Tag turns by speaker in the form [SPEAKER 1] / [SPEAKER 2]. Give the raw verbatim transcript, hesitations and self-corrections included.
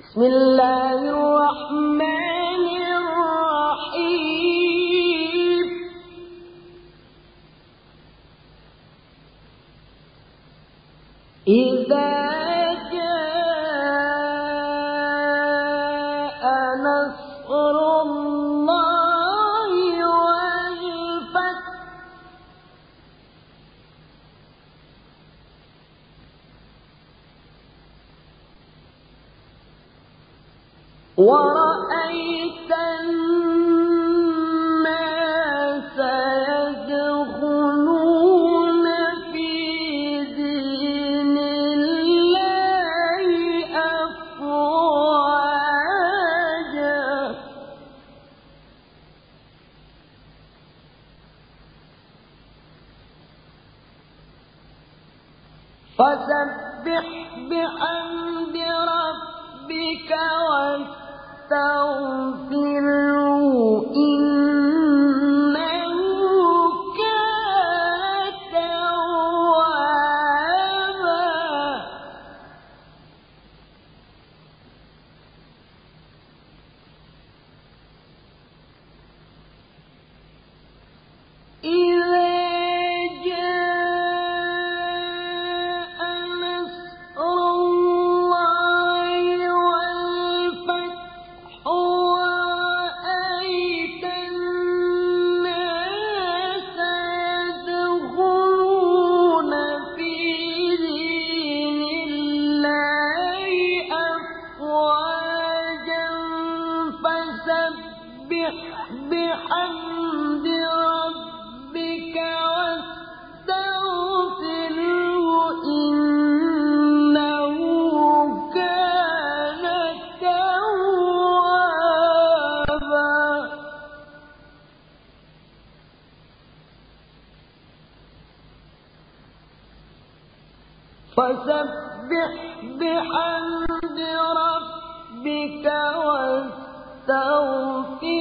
[SPEAKER 1] بسم الله الرحمن الرحيم إذا جاء نصر الله والفتح ورأيت الناس يدخلون في دين الله أفواجا فسبح بحمد ربك واستغفره إنه كان توابا إذا جاء نصر الله والفتح ورأيت الناس يدخلون في دين الله أفواجا فسبح بحمد ربك واستغفره إنه كان توابا فسبح بحمد ربك واستغفره